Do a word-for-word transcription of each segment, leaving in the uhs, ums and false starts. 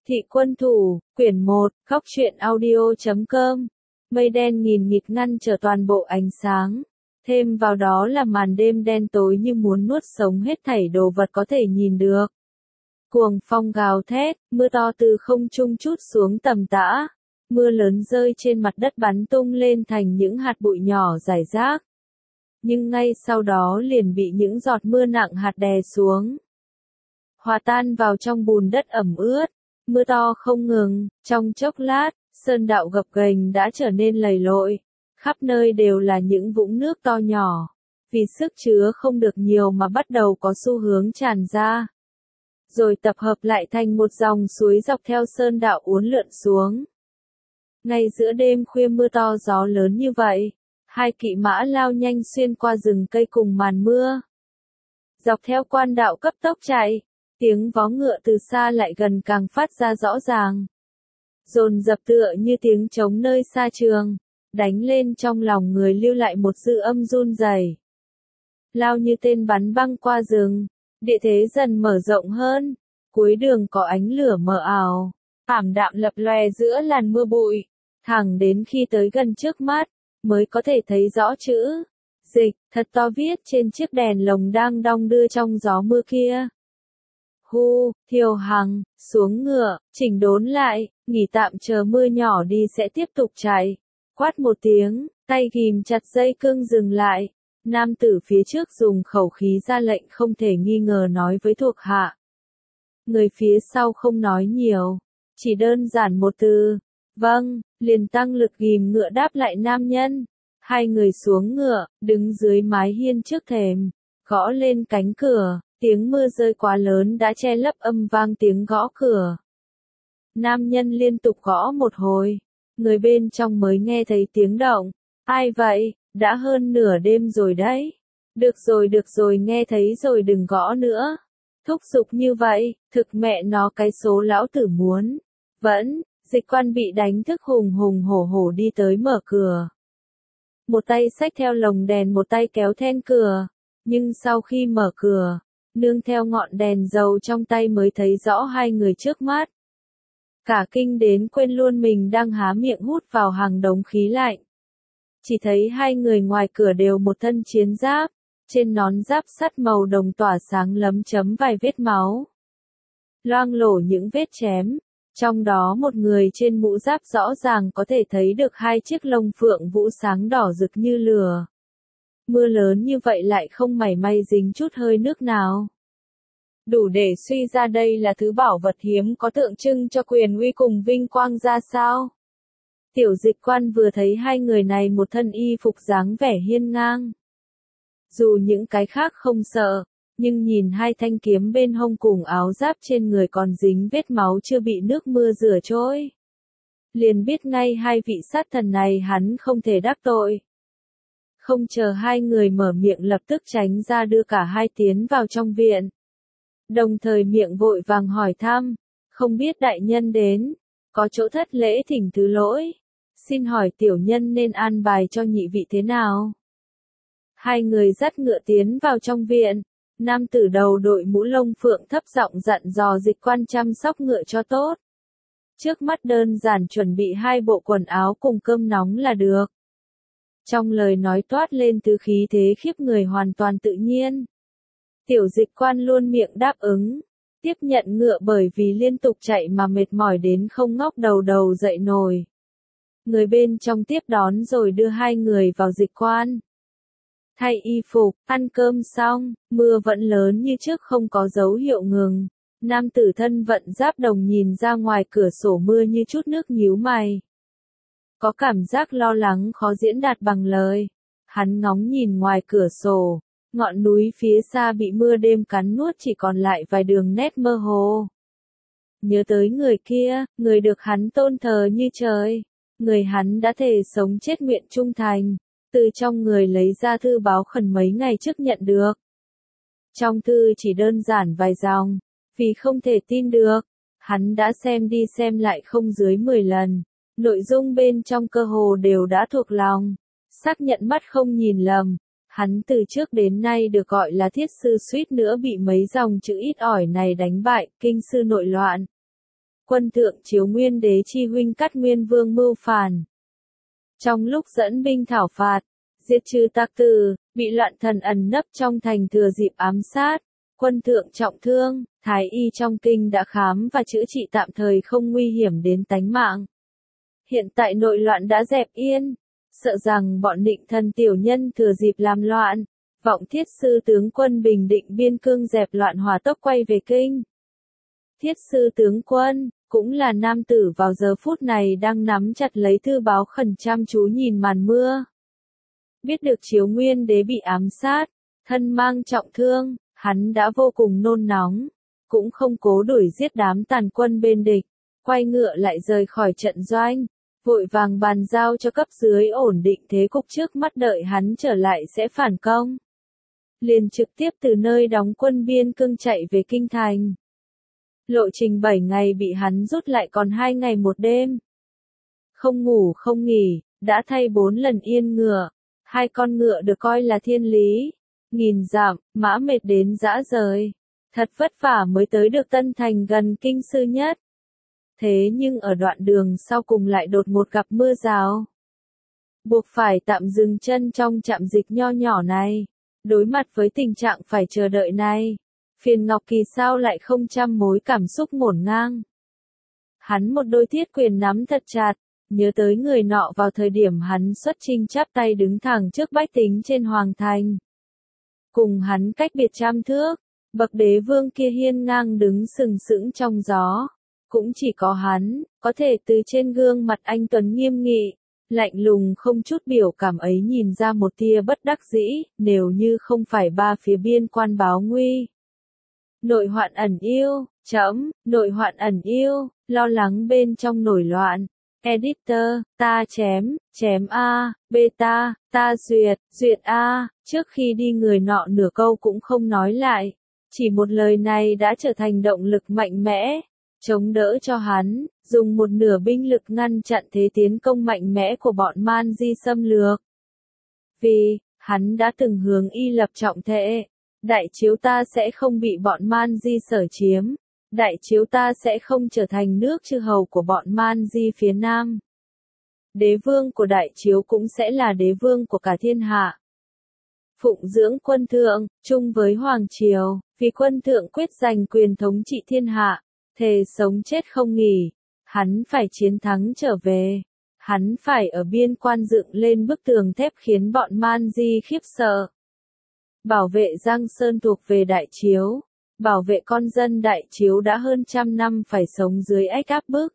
Thị quân thủ, quyển một, góc truyện audio chấm com. Mây đen nghìn nghịt ngăn trở toàn bộ ánh sáng. Thêm vào đó là màn đêm đen tối như muốn nuốt sống hết thảy đồ vật có thể nhìn được. Cuồng phong gào thét, mưa to từ không trung trút xuống tầm tã. Mưa lớn rơi trên mặt đất bắn tung lên thành những hạt bụi nhỏ rải rác. Nhưng ngay sau đó liền bị những giọt mưa nặng hạt đè xuống. Hòa tan vào trong bùn đất ẩm ướt. Mưa to không ngừng, trong chốc lát, sơn đạo gập ghềnh đã trở nên lầy lội. Khắp nơi đều là những vũng nước to nhỏ. Vì sức chứa không được nhiều mà bắt đầu có xu hướng tràn ra. Rồi tập hợp lại thành một dòng suối dọc theo sơn đạo uốn lượn xuống. Ngay giữa đêm khuya mưa to gió lớn như vậy, hai kỵ mã lao nhanh xuyên qua rừng cây cùng màn mưa. Dọc theo quan đạo cấp tốc chạy. Tiếng vó ngựa từ xa lại gần càng phát ra rõ ràng. Dồn dập tựa như tiếng trống nơi xa trường, đánh lên trong lòng người lưu lại một dư âm run rẩy. Lao như tên bắn băng qua rừng, địa thế dần mở rộng hơn, cuối đường có ánh lửa mờ ảo, ảm đạm lập lòe giữa làn mưa bụi, thẳng đến khi tới gần trước mắt, mới có thể thấy rõ chữ dịch thật to viết trên chiếc đèn lồng đang đong đưa trong gió mưa kia. Hu, Thiều Hằng, xuống ngựa, chỉnh đốn lại, nghỉ tạm chờ mưa nhỏ đi sẽ tiếp tục chạy. Quát một tiếng, tay ghìm chặt dây cương dừng lại. Nam tử phía trước dùng khẩu khí ra lệnh không thể nghi ngờ nói với thuộc hạ. Người phía sau không nói nhiều, chỉ đơn giản một từ. Vâng, liền tăng lực ghìm ngựa đáp lại nam nhân. Hai người xuống ngựa, đứng dưới mái hiên trước thềm, gõ lên cánh cửa. Tiếng mưa rơi quá lớn đã che lấp âm vang tiếng gõ cửa. Nam nhân liên tục gõ một hồi, người bên trong mới nghe thấy tiếng động. Ai vậy, đã hơn nửa đêm rồi đấy. Được rồi được rồi nghe thấy rồi đừng gõ nữa. Thúc giục như vậy, thực mẹ nó cái số lão tử muốn. Vẫn, dịch quan bị đánh thức hùng hùng hổ hổ đi tới mở cửa. Một tay xách theo lồng đèn một tay kéo then cửa. Nhưng sau khi mở cửa, nương theo ngọn đèn dầu trong tay mới thấy rõ hai người trước mắt. Cả kinh đến quên luôn mình đang há miệng hút vào hàng đống khí lạnh. Chỉ thấy hai người ngoài cửa đều một thân chiến giáp, trên nón giáp sắt màu đồng tỏa sáng lấm chấm vài vết máu. Loang lổ những vết chém, trong đó một người trên mũ giáp rõ ràng có thể thấy được hai chiếc lông phượng vũ sáng đỏ rực như lửa. Mưa lớn như vậy lại không mảy may dính chút hơi nước nào. Đủ để suy ra đây là thứ bảo vật hiếm có tượng trưng cho quyền uy cùng vinh quang ra sao. Tiểu dịch quan vừa thấy hai người này một thân y phục dáng vẻ hiên ngang. Dù những cái khác không sợ, nhưng nhìn hai thanh kiếm bên hông cùng áo giáp trên người còn dính vết máu chưa bị nước mưa rửa trôi. Liền biết ngay hai vị sát thần này hắn không thể đắc tội. Không chờ hai người mở miệng lập tức tránh ra đưa cả hai tiến vào trong viện. Đồng thời miệng vội vàng hỏi thăm, không biết đại nhân đến, có chỗ thất lễ thỉnh thứ lỗi, xin hỏi tiểu nhân nên an bài cho nhị vị thế nào? Hai người dắt ngựa tiến vào trong viện, nam tử đầu đội mũ lông phượng thấp giọng dặn dò dịch quan chăm sóc ngựa cho tốt. Trước mắt đơn giản chuẩn bị hai bộ quần áo cùng cơm nóng là được. Trong lời nói toát lên từ khí thế khiếp người hoàn toàn tự nhiên. Tiểu dịch quan luôn miệng đáp ứng, tiếp nhận ngựa bởi vì liên tục chạy mà mệt mỏi đến không ngóc đầu đầu dậy nổi. Người bên trong tiếp đón rồi đưa hai người vào dịch quan. Thay y phục, ăn cơm xong, mưa vẫn lớn như trước không có dấu hiệu ngừng. Nam tử thân vận giáp đồng nhìn ra ngoài cửa sổ mưa như chút nước nhíu mày. Có cảm giác lo lắng khó diễn đạt bằng lời. Hắn ngóng nhìn ngoài cửa sổ. Ngọn núi phía xa bị mưa đêm cắn nuốt chỉ còn lại vài đường nét mơ hồ. Nhớ tới người kia, người được hắn tôn thờ như trời. Người hắn đã thề sống chết nguyện trung thành. Từ trong người lấy ra thư báo khẩn mấy ngày trước nhận được. Trong thư chỉ đơn giản vài dòng. Vì không thể tin được, hắn đã xem đi xem lại không dưới mười lần. Nội dung bên trong cơ hồ đều đã thuộc lòng. Xác nhận mắt không nhìn lầm. Hắn từ trước đến nay được gọi là thiết sư suýt nữa bị mấy dòng chữ ít ỏi này đánh bại, kinh sư nội loạn. Quân thượng Chiếu Nguyên Đế chi huynh Cát Nguyên Vương mưu phản. Trong lúc dẫn binh thảo phạt, diệt trừ tặc tử, bị loạn thần ẩn nấp trong thành thừa dịp ám sát, quân thượng trọng thương, thái y trong kinh đã khám và chữa trị tạm thời không nguy hiểm đến tánh mạng. Hiện tại nội loạn đã dẹp yên, sợ rằng bọn Định Thần tiểu nhân thừa dịp làm loạn, vọng Thiết sư tướng quân bình định biên cương dẹp loạn hòa tốc quay về kinh. Thiết sư tướng quân, cũng là nam tử vào giờ phút này đang nắm chặt lấy thư báo khẩn chăm chú nhìn màn mưa. Biết được Chiếu Nguyên Đế bị ám sát, thân mang trọng thương, hắn đã vô cùng nôn nóng, cũng không cố đuổi giết đám tàn quân bên địch, quay ngựa lại rời khỏi trận doanh, vội vàng bàn giao cho cấp dưới ổn định thế cục trước mắt đợi hắn trở lại sẽ phản công. Liền trực tiếp từ nơi đóng quân biên cương chạy về kinh thành. Lộ trình bảy ngày bị hắn rút lại còn hai ngày một đêm. Không ngủ không nghỉ, đã thay bốn lần yên ngựa, hai con ngựa được coi là thiên lý. Nghìn dặm, mã mệt đến dã rời. Thật vất vả mới tới được Tân Thành gần kinh sư nhất. Thế nhưng ở đoạn đường sau cùng lại đột ngột gặp mưa rào. Buộc phải tạm dừng chân trong trạm dịch nho nhỏ này. Đối mặt với tình trạng phải chờ đợi này, Phiền Ngọc Kỳ sao lại không trăm mối cảm xúc ngổn ngang. Hắn một đôi thiết quyền nắm thật chặt, nhớ tới người nọ vào thời điểm hắn xuất chinh chắp tay đứng thẳng trước bách tính trên hoàng thành. Cùng hắn cách biệt trăm thước, bậc đế vương kia hiên ngang đứng sừng sững trong gió. Cũng chỉ có hắn, có thể từ trên gương mặt anh tuấn nghiêm nghị, lạnh lùng không chút biểu cảm ấy nhìn ra một tia bất đắc dĩ, nếu như không phải ba phía biên quan báo nguy. Nội hoạn ẩn yêu, trẫm, nội hoạn ẩn yêu, lo lắng bên trong nổi loạn. Editor, ta chém, chém A, beta, ta duyệt, duyệt A, trước khi đi người nọ nửa câu cũng không nói lại. Chỉ một lời này đã trở thành động lực mạnh mẽ, chống đỡ cho hắn, dùng một nửa binh lực ngăn chặn thế tiến công mạnh mẽ của bọn Man Di xâm lược. Vì, hắn đã từng hướng y lập trọng thệ, đại chiếu ta sẽ không bị bọn Man Di sở chiếm. Đại chiếu ta sẽ không trở thành nước chư hầu của bọn Man Di phía Nam. Đế vương của đại chiếu cũng sẽ là đế vương của cả thiên hạ. Phụng dưỡng quân thượng, chung với hoàng triều, vì quân thượng quyết giành quyền thống trị thiên hạ, thề sống chết không nghỉ. Hắn phải chiến thắng trở về. Hắn phải ở biên quan dựng lên bức tường thép khiến bọn Man Di khiếp sợ. Bảo vệ Giang Sơn thuộc về đại chiếu. Bảo vệ con dân đại chiếu đã hơn trăm năm phải sống dưới ách áp bức.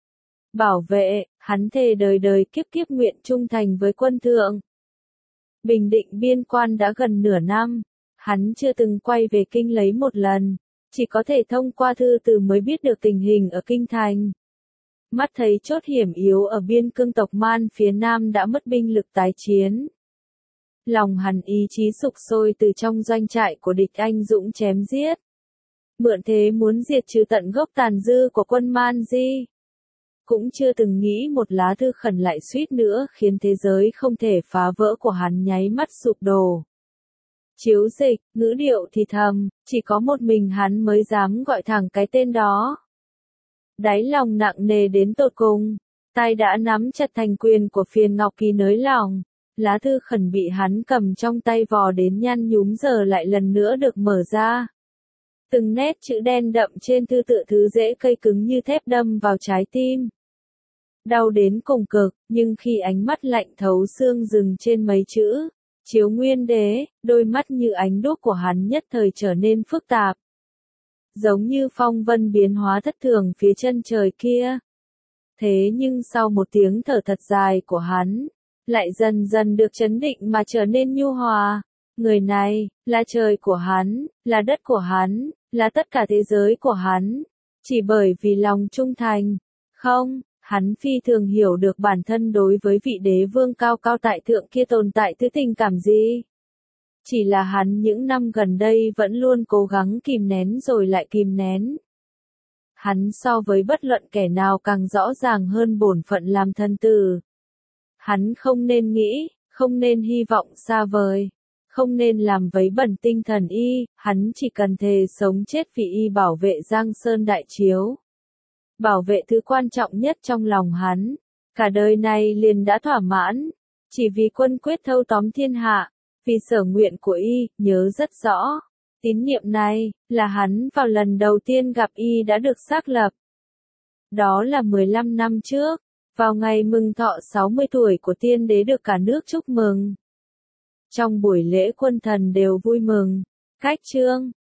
Bảo vệ, hắn thề đời đời kiếp kiếp nguyện trung thành với quân thượng. Bình định biên quan đã gần nửa năm, hắn chưa từng quay về kinh lấy một lần, chỉ có thể thông qua thư từ mới biết được tình hình ở kinh thành. Mắt thấy chốt hiểm yếu ở biên cương tộc Man phía Nam đã mất binh lực tái chiến. Lòng hắn ý chí sục sôi từ trong doanh trại của địch anh dũng chém giết. Mượn thế muốn diệt trừ tận gốc tàn dư của quân Man Di. Cũng chưa từng nghĩ một lá thư khẩn lại suýt nữa khiến thế giới không thể phá vỡ của hắn nháy mắt sụp đổ. Chiếu dịch, ngữ điệu thì thầm, chỉ có một mình hắn mới dám gọi thẳng cái tên đó. Đáy lòng nặng nề đến tột cùng, tay đã nắm chặt thành quyền của Phiền Ngọc Kỳ nới lòng. Lá thư khẩn bị hắn cầm trong tay vò đến nhăn nhúm giờ lại lần nữa được mở ra. Từng nét chữ đen đậm trên thư tựa thứ dễ cây cứng như thép đâm vào trái tim. Đau đến cùng cực, nhưng khi ánh mắt lạnh thấu xương dừng trên mấy chữ, Chiếu Nguyên Đế, đôi mắt như ánh đuốc của hắn nhất thời trở nên phức tạp. Giống như phong vân biến hóa thất thường phía chân trời kia. Thế nhưng sau một tiếng thở thật dài của hắn, lại dần dần được trấn định mà trở nên nhu hòa. Người này, là trời của hắn, là đất của hắn, là tất cả thế giới của hắn. Chỉ bởi vì lòng trung thành. Không, hắn phi thường hiểu được bản thân đối với vị đế vương cao cao tại thượng kia tồn tại thứ tình cảm gì. Chỉ là hắn những năm gần đây vẫn luôn cố gắng kìm nén rồi lại kìm nén. Hắn so với bất luận kẻ nào càng rõ ràng hơn bổn phận làm thân tử. Hắn không nên nghĩ, không nên hy vọng xa vời. Không nên làm vấy bẩn tinh thần y, hắn chỉ cần thề sống chết vì y bảo vệ Giang Sơn đại chiếu. bảo vệ thứ quan trọng nhất trong lòng hắn. Cả đời này liền đã thỏa mãn, chỉ vì quân quyết thâu tóm thiên hạ, vì sở nguyện của y, nhớ rất rõ. Tín niệm này, là hắn vào lần đầu tiên gặp y đã được xác lập. Đó là mười lăm năm trước, vào ngày mừng thọ sáu mươi tuổi của tiên đế được cả nước chúc mừng. Trong buổi lễ quân thần đều vui mừng, cách trương,